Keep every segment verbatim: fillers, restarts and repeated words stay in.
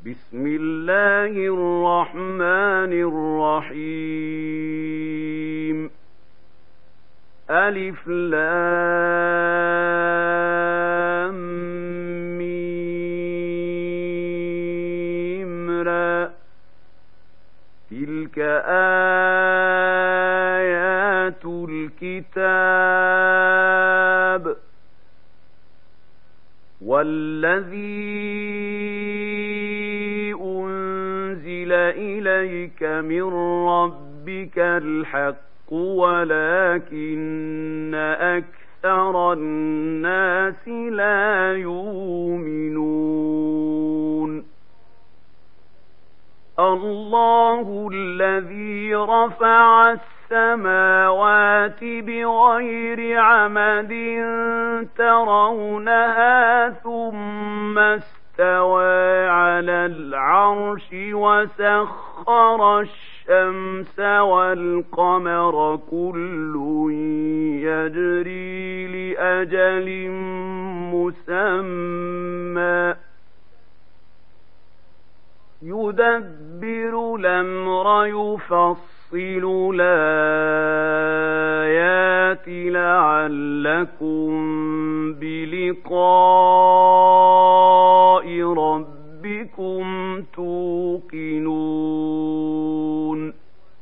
بسم الله الرحمن الرحيم ألف لام ميم را تلك آيات الكتاب والذي أنزل إليك من ربك الحق ولكن أكثر الناس لا يؤمنون الله الذي رفع السماوات بغير عمد ترونها ثم استوى على العرش وسخر الشمس والقمر كل يجري لأجل مسمى يدبر الأمر يفصل الآيات لعلكم بلقاء ربكم توقنون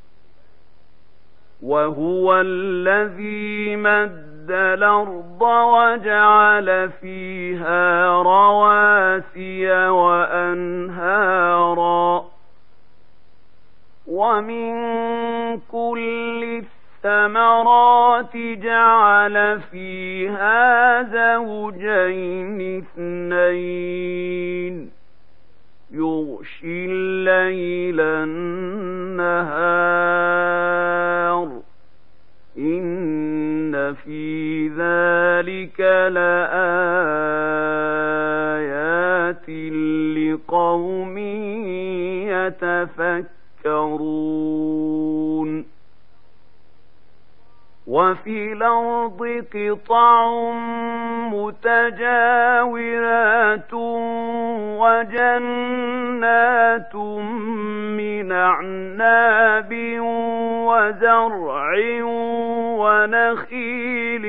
وهو الذي مد الأرض وجعل فيها رواسي وأنهارا ومن كل الثمرات جعل فيها زوجين اثنين يغشي الليل النهار إن في ذلك لآيات لقوم يتفكرون وفي الأرض قطع متجاورات وجنات من أعناب وزرع ونخيل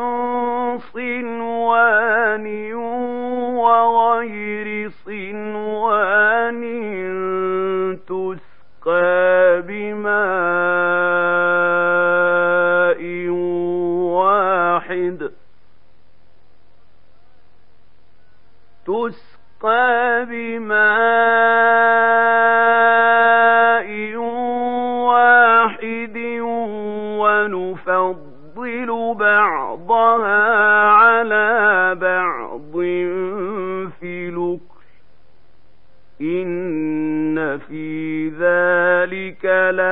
صنوان وغير صنوان تسقى بماء واحد تسقى بماء واحد ونفضل بعضها على بعض في الأكل إن في ذلك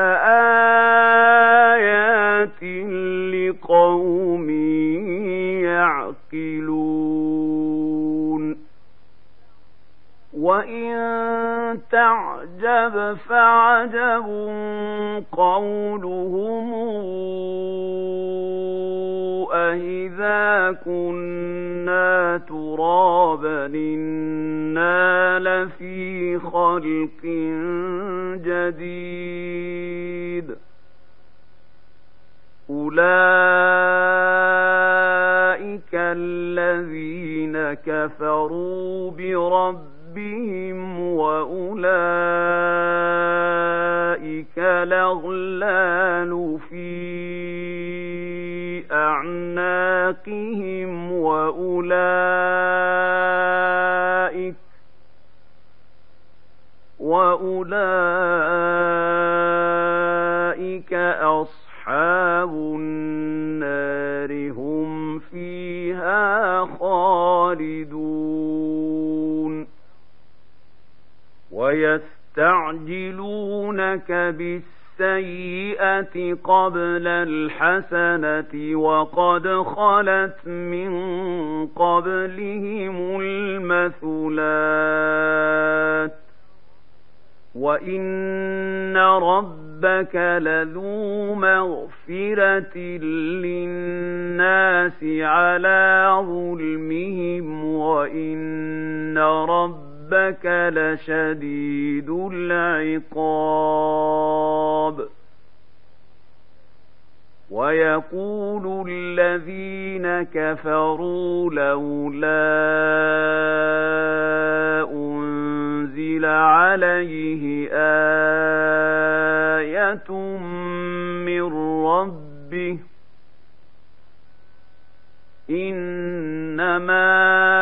لآيات لقوم يعقلون وإن تعجب فعجب قولهم أإذا كنا ترابا إنا لفي خلق جديد أولئك الذين كفروا بربهم وأولئك الأغلال في أعناقهم وأولئك وأولئك أصحاب النار هم فيها خالدون ويستعجلونك بالسيئة قبل الحسنة وقد خلت من قبلهم المثلات وإن ربك لذو مغفرة للناس على ظلمهم وإن ربك ربك لشديد العقاب ويقول الذين كفروا لولا أنزل عليه آية من ربه إنما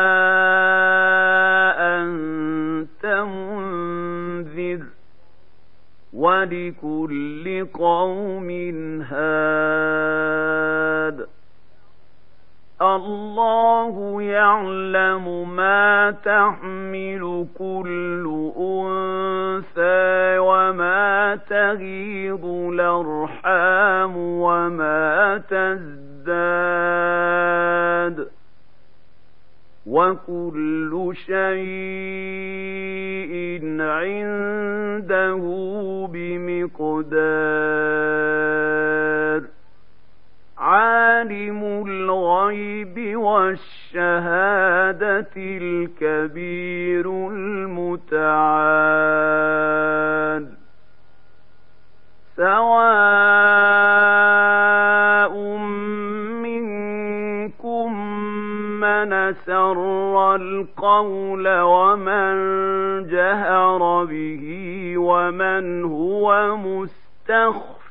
أنت منذر ولكل قوم هاد الله يعلم ما تحمل كل أنثى وما تغيض الأرحام وما تزداد وكل شيء عنده بمقدار عالم الغيب والشهادة الكبير المتعال سواء منكم من سر القول ومن جهر به ومن هو مستخف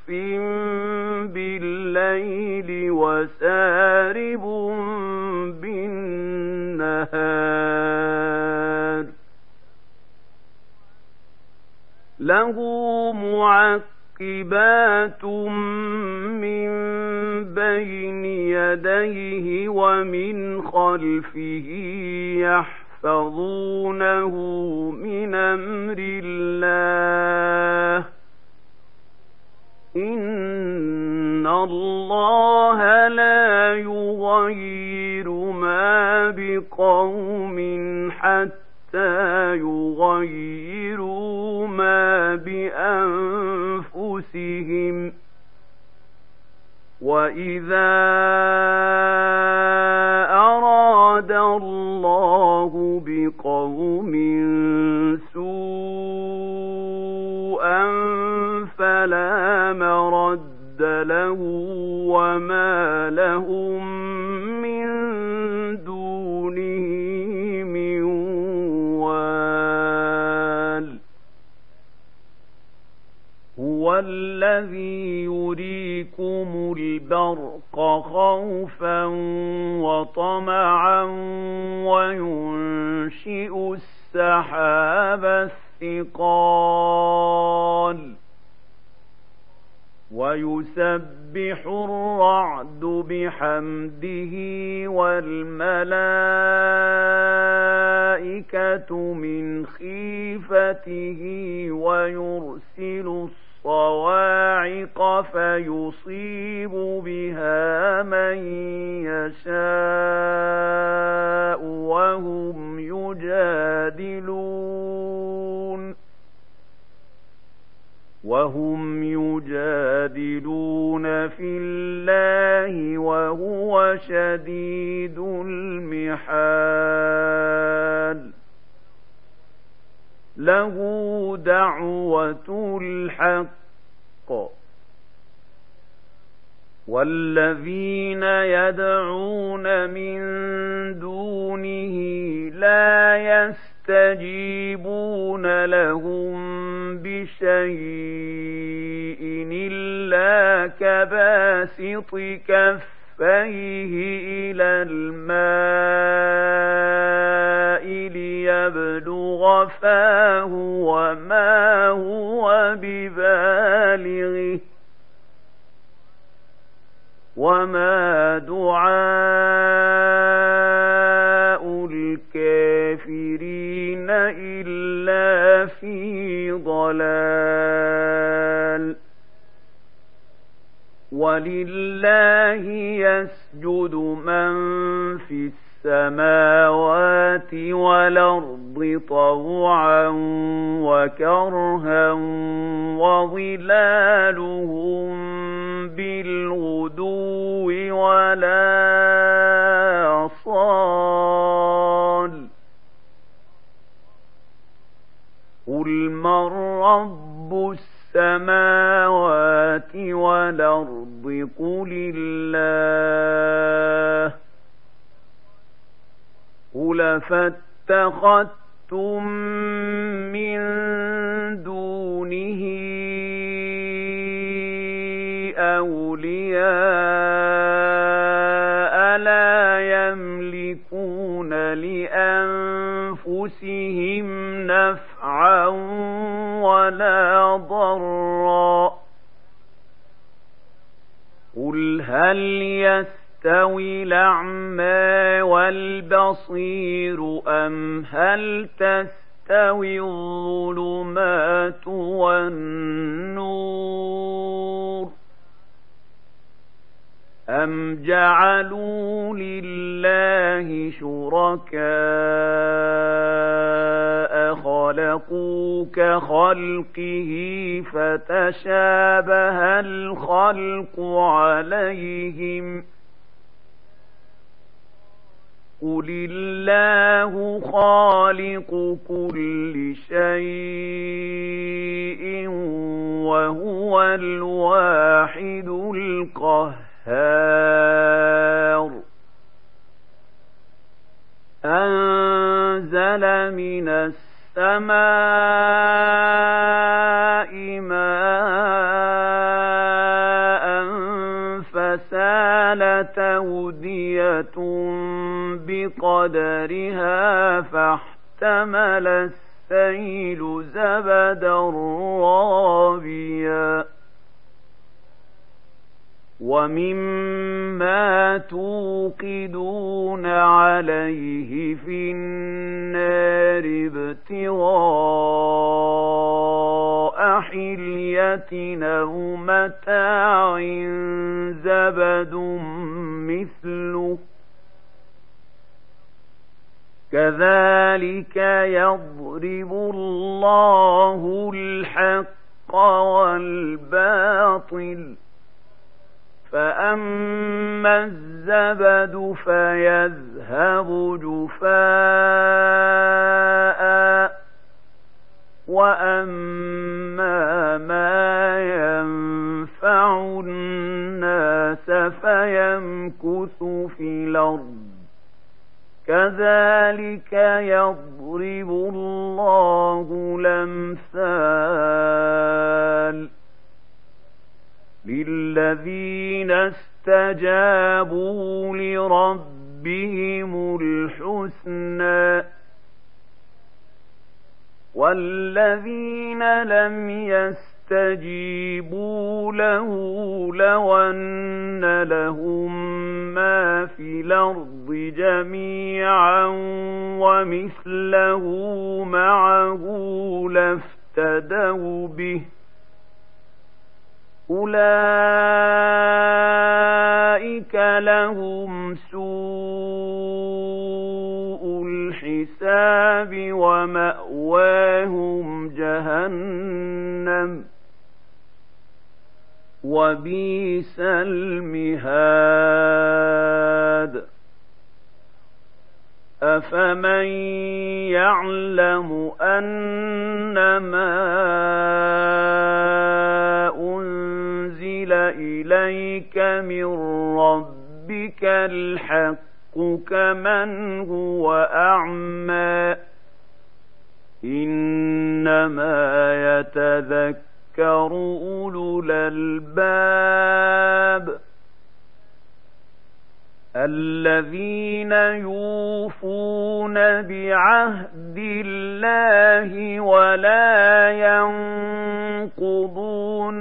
بالليل وسارب بالنهار له معقبات من بين يديه ومن خلفه يحفظونه من أمر الله إن الله لا يغير ما بقوم حتى يغيروا ما بأنفسهم وإذا أراد الله بقوم سوءا فلا مرد له وما لهم من دونه من وال هو الذي يريكم البرق خوفا وطمعا وينشئ السحاب الثقال ويسبح الرعد بحمده والملائكة من خيفته ويرسل الصواعق فيصيب بها من يشاء وهم يجادلون وهم يجادلون في الله وهو شديد المحال له دعوة الحق والذين يدعون من دونه لا يستجيبون لهم بشيء إلا كباسط كفيه إلى الماء ليبلغ فاه وما هو ببالغه وما دعاء الكافرين إلا في ضلال ولله يسجد من في السماوات والأرض طوعا وكرها وظلالهم بالغدو ولا صال قل من رب السماوات والأرض قل الله قل فاتخذتم من دونه أولياء لا يملكون لأنفسهم نفعا ولا ضرا قل هل يستوي الأعمى والبصير أم هل تستوي الظلمات والنور أم جعلوا لله شركاء خلقوا كخلقه فتشابه الخلق عليهم قل الله خالق كل شيء وهو الواحد القهار أنزل من السماء ماء فسالت أودية بقدرها فاحتمل السيل زبدا رابيا ومما توقدون عليه في النار ابتغاء حلية أو متاع زبد مثله كذلك يضرب الله الحق والباطل فأما الزبد فيذهب جفاء وأما ما ينفع الناس فيمكث في الأرض كذلك يضرب الله الأمثال للذين استجابوا لربهم الحسنى والذين لم يستجيبوا له لو أن لهم ما في الأرض جميعا ومثله معه لافتدوا به أولئك لهم سوء الحساب ومأواهم جهنم وبئس المهاد أفمن يعلم أنما أنزل إليك من ربك الحق كمن هو أعمى إنما يتذكر أولو الألباب الذين يوفون بعهد الله ولا ينقضون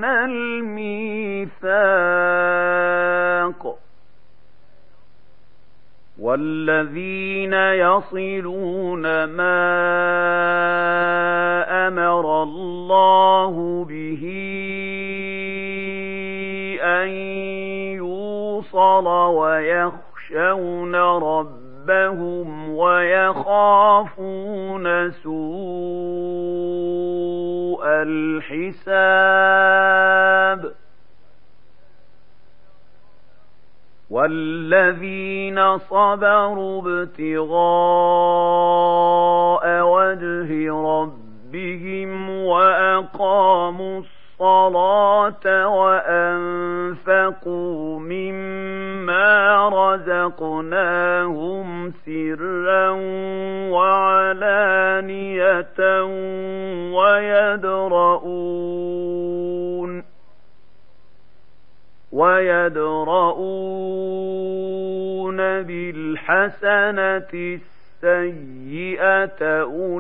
الميثاق والذين يصلون ما أمر الله به أن يوصل ويخشون ربهم ويخافون سوء الحساب والذين صبروا ابتغاء وجه ربهم ربهم وأقاموا الصلاة وأنفقوا مما رزقناهم سرا وعلانية ويدرؤون ويدرؤون بالحسنة السيئة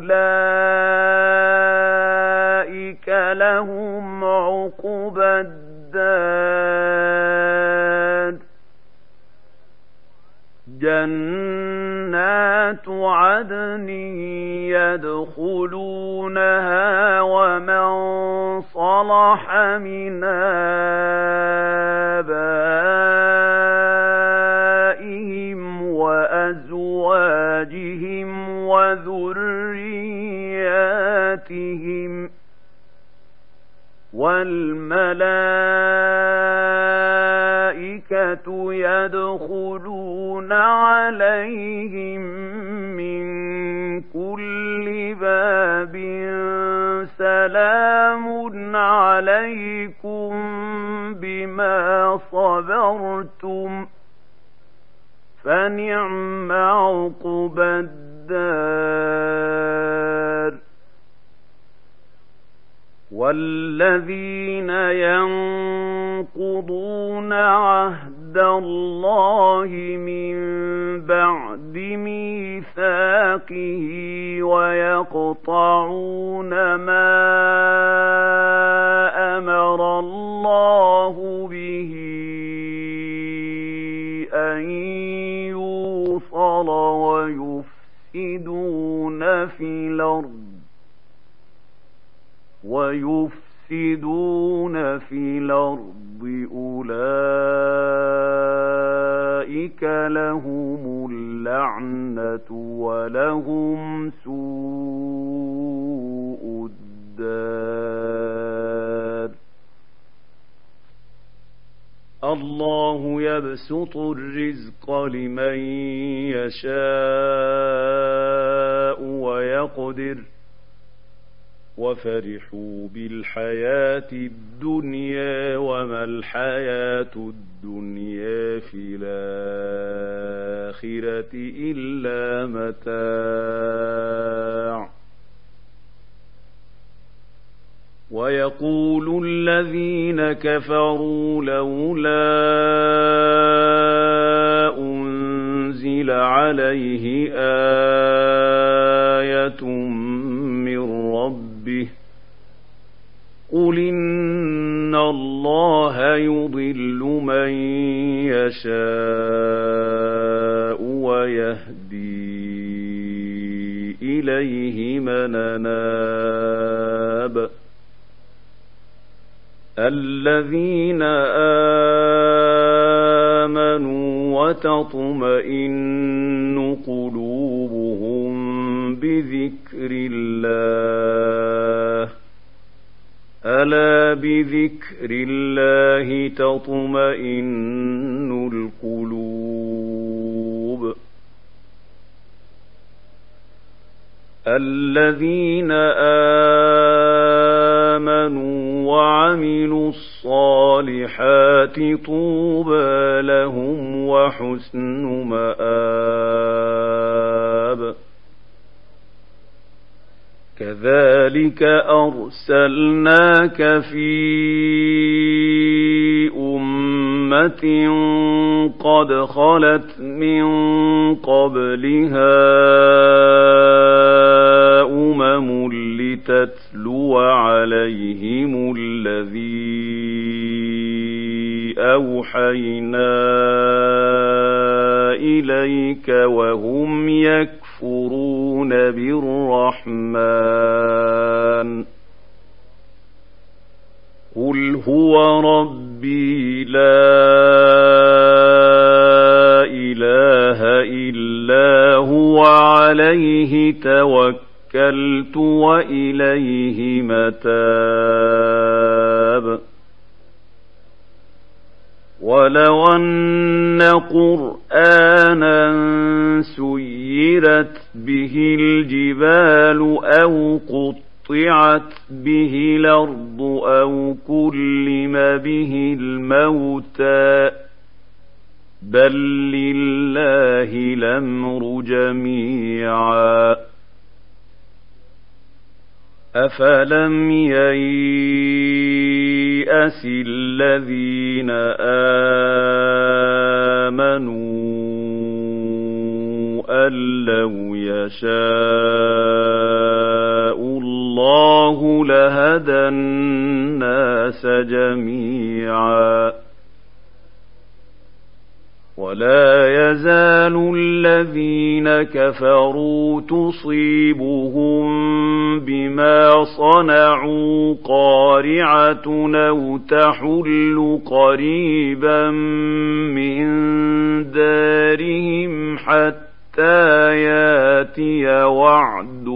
أولئك لهم عقبى الدار جنات عدن يدخلونها ومن صلح من آبائهم وأزواجهم وذرياتهم والملائكة يدخلون عليهم من كل باب سلام عليكم بما صبرتم فنعم عقبى الدار والذين ينقضون عهد الله من بعد ميثاقه ويقطعون ما أمر الله به أن يوصل ويفسدون في الأرض ويفسدون في الأرض أولئك لهم اللعنة ولهم سوء الدار الله يبسط الرزق لمن يشاء ويقدر وفرحوا بالحياة الدنيا وما الحياة الدنيا في الآخرة إلا متاع ويقول الذين كفروا لولا أنزل عليه آية من ربه قل إن الله يضل من يشاء ويهدي إليه من أناب الذين آمنوا وتطمئن قلوبهم بذكر الله ألا بذكر الله تطمئن القلوب الذين آمنوا وعملوا الصالحات طوبى لهم وحسن مآب كذلك أرسلناك في أمة قد خلت من قبلها أمم لتتلو عليهم الذي أوحينا إليك وهم يكفرون بالرحمن قل هو ربي لا إله إلا هو عليه توكلت وإليه متاب ولو أن قرآنا سيرت به الجبال أو قطعت قطعت به الأرض أو كلم به الموتى بل لله الأمر جميعا أفلم ييأس الذين آمنوا أن لو يشاء الله لهدى الناس جميعا ولا يزال الذين كفروا تصيبهم بما صنعوا قارعة أو تحل قريبا من دارهم حتى ياتي وعد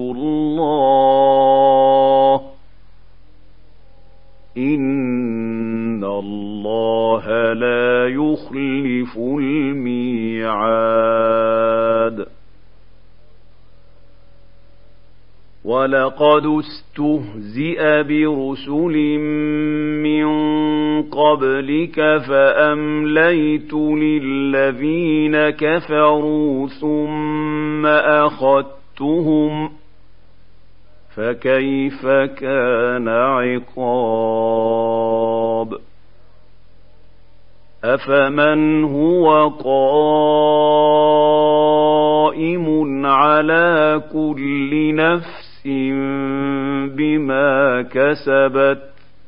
الله إن الله لا يخلف الميعاد ولقد استهزئ برسل من قبلك فأمليت للذين كفروا ثم أخذتهم فكيف كان عقاب أفمن هو قائم على كل نفس بما كسبت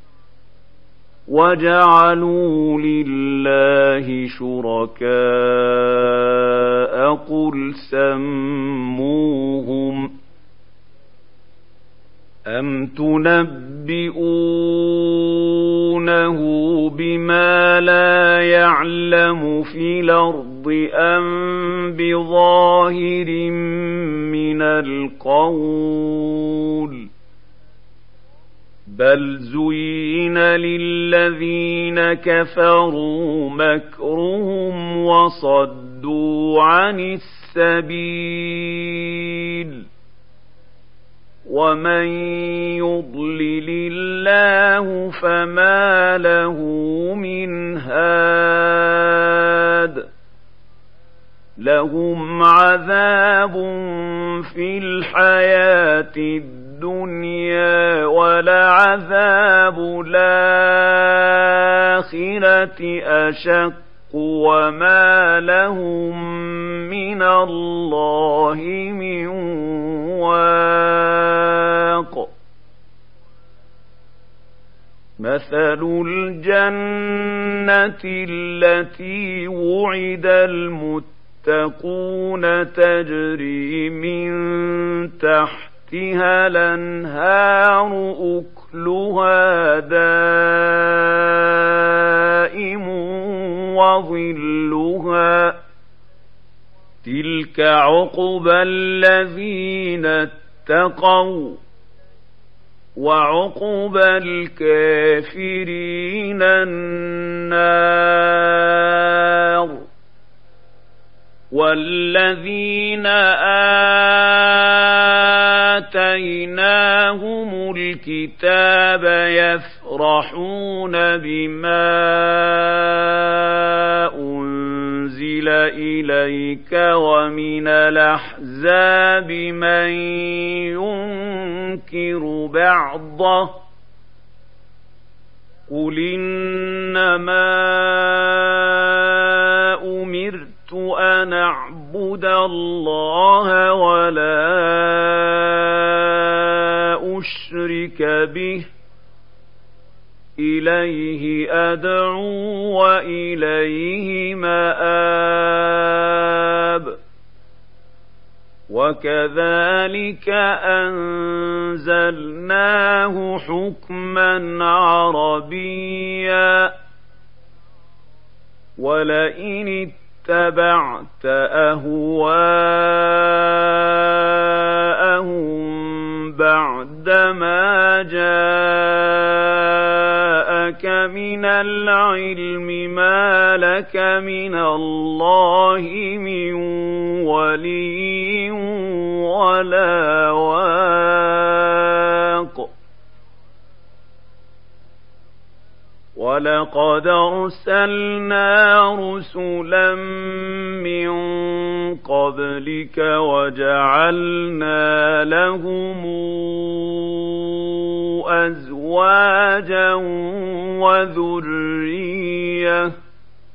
وجعلوا لله شركاء قل سموهم أم تنبئونه بما لا يعلم في الأرض أم بظاهر من القول بل زين للذين كفروا مكرهم وصدوا عن السبيل ومن يضلل الله فما له من هاد لهم عذاب في الحياة الدنيا ولعذاب الآخرة أشق وما لهم من الله من واق مثل الجنة التي وعد المتقون تجري من تحتها الأنهار أكلها دائم وظلها تلك عقبى الذين اتقوا وعقبى الكافرين النار والذين آتيناهم الكتاب يفرحون بما أنزل إليك ومن الأحزاب من ينكر بعضه قل إنما أمرت أن أعبد الله ولا أشرك به إليه أدعو وإليه مآب وكذلك أنزلناه حكما عربيا ولئن اتبعت أهواءهم بعدما جاءك من العلم ما لك من الله من ولي ولا واق وَلَقَدْ أَرْسَلْنَا رُسُلًا مِّن قَبْلِكَ وَجَعَلْنَا لَهُمْ أَزْوَاجًا وَذُرِّيَّةً ۚ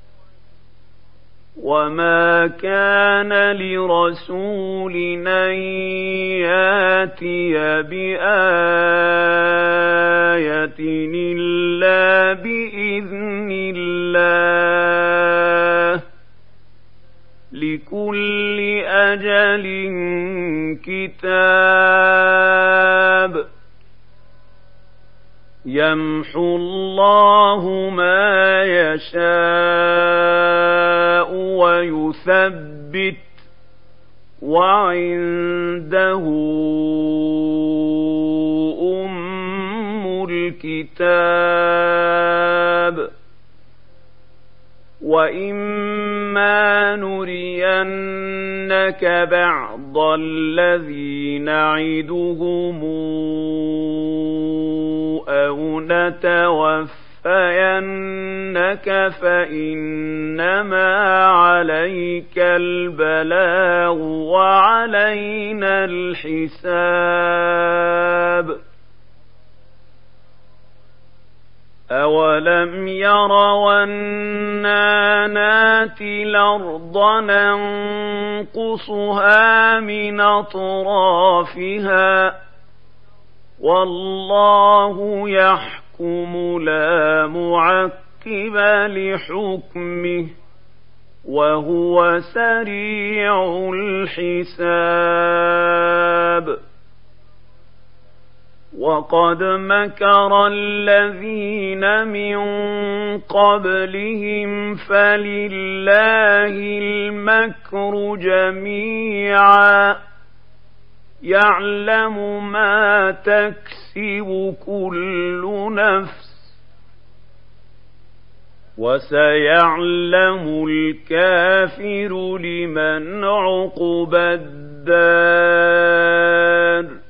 وَمَا كَانَ لِرَسُولٍ أَن يَأْتِيَ بِآيَةٍ إِلَّا بِإِذْنِ اللَّهِ ۗ لِكُلِّ أَجَلٍ كِتَابٌ. يَمْحُو اللَّهُ مَا يَشَاءُ وَيُثَبِّتُ ۖ وَعِندَهُ أُمُّ الْكِتَابِ. وَإِمَّا نُرِيَنَّكَ بَعْضَ الَّذِي نَعِدُهُمْ أَوْ نَتَوَفَّيَنَّكَ فَإِنَّمَا عَلَيْكَ الْبَلَاغُ وَعَلَيْنَا الْحِسَابُ. أَوَلَمْ يَرَوْا أَنَّا نَأْتِي الْأَرْضَ نَنقُصُهَا مِنْ أَطْرَافِهَا ۚ وَاللَّهُ يَحْكُمُ لَا مُعَقِّبَ لِحُكْمِهِ ۚ وَهُوَ سَرِيعُ الْحِسَابِ. وَقَدْ مَكَرَ الَّذِينَ مِن قَبْلِهِمْ فَلِلَّهِ الْمَكْرُ جَمِيعًا ۖ يَعْلَمُ مَا تَكْسِبُ كُلُّ نَفْسٍ ۗ وَسَيَعْلَمُ الْكَافِرُ لِمَنْ عُقْبَى الدَّارِ.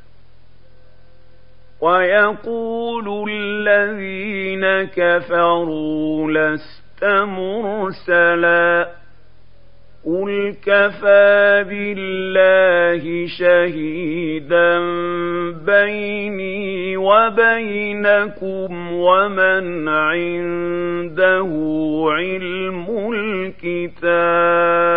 وَيَقُولُ الَّذِينَ كَفَرُوا لَسْتَ مُرْسَلًا ۚ قُلْ كَفَىٰ بِاللَّهِ شَهِيدًا بَيْنِي وَبَيْنَكُمْ وَمَنْ عِندَهُ عِلْمُ الْكِتَابِ.